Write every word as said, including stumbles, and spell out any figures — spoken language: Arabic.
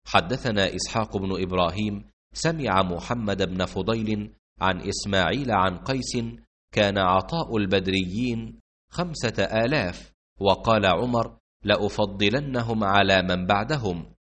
حدثنا إسحاق بن إبراهيم سمع محمد بن فضيل عن إسماعيل عن قيس كان عطاء البدريين خمسة آلاف، وقال عمر لأفضلنهم على من بعدهم.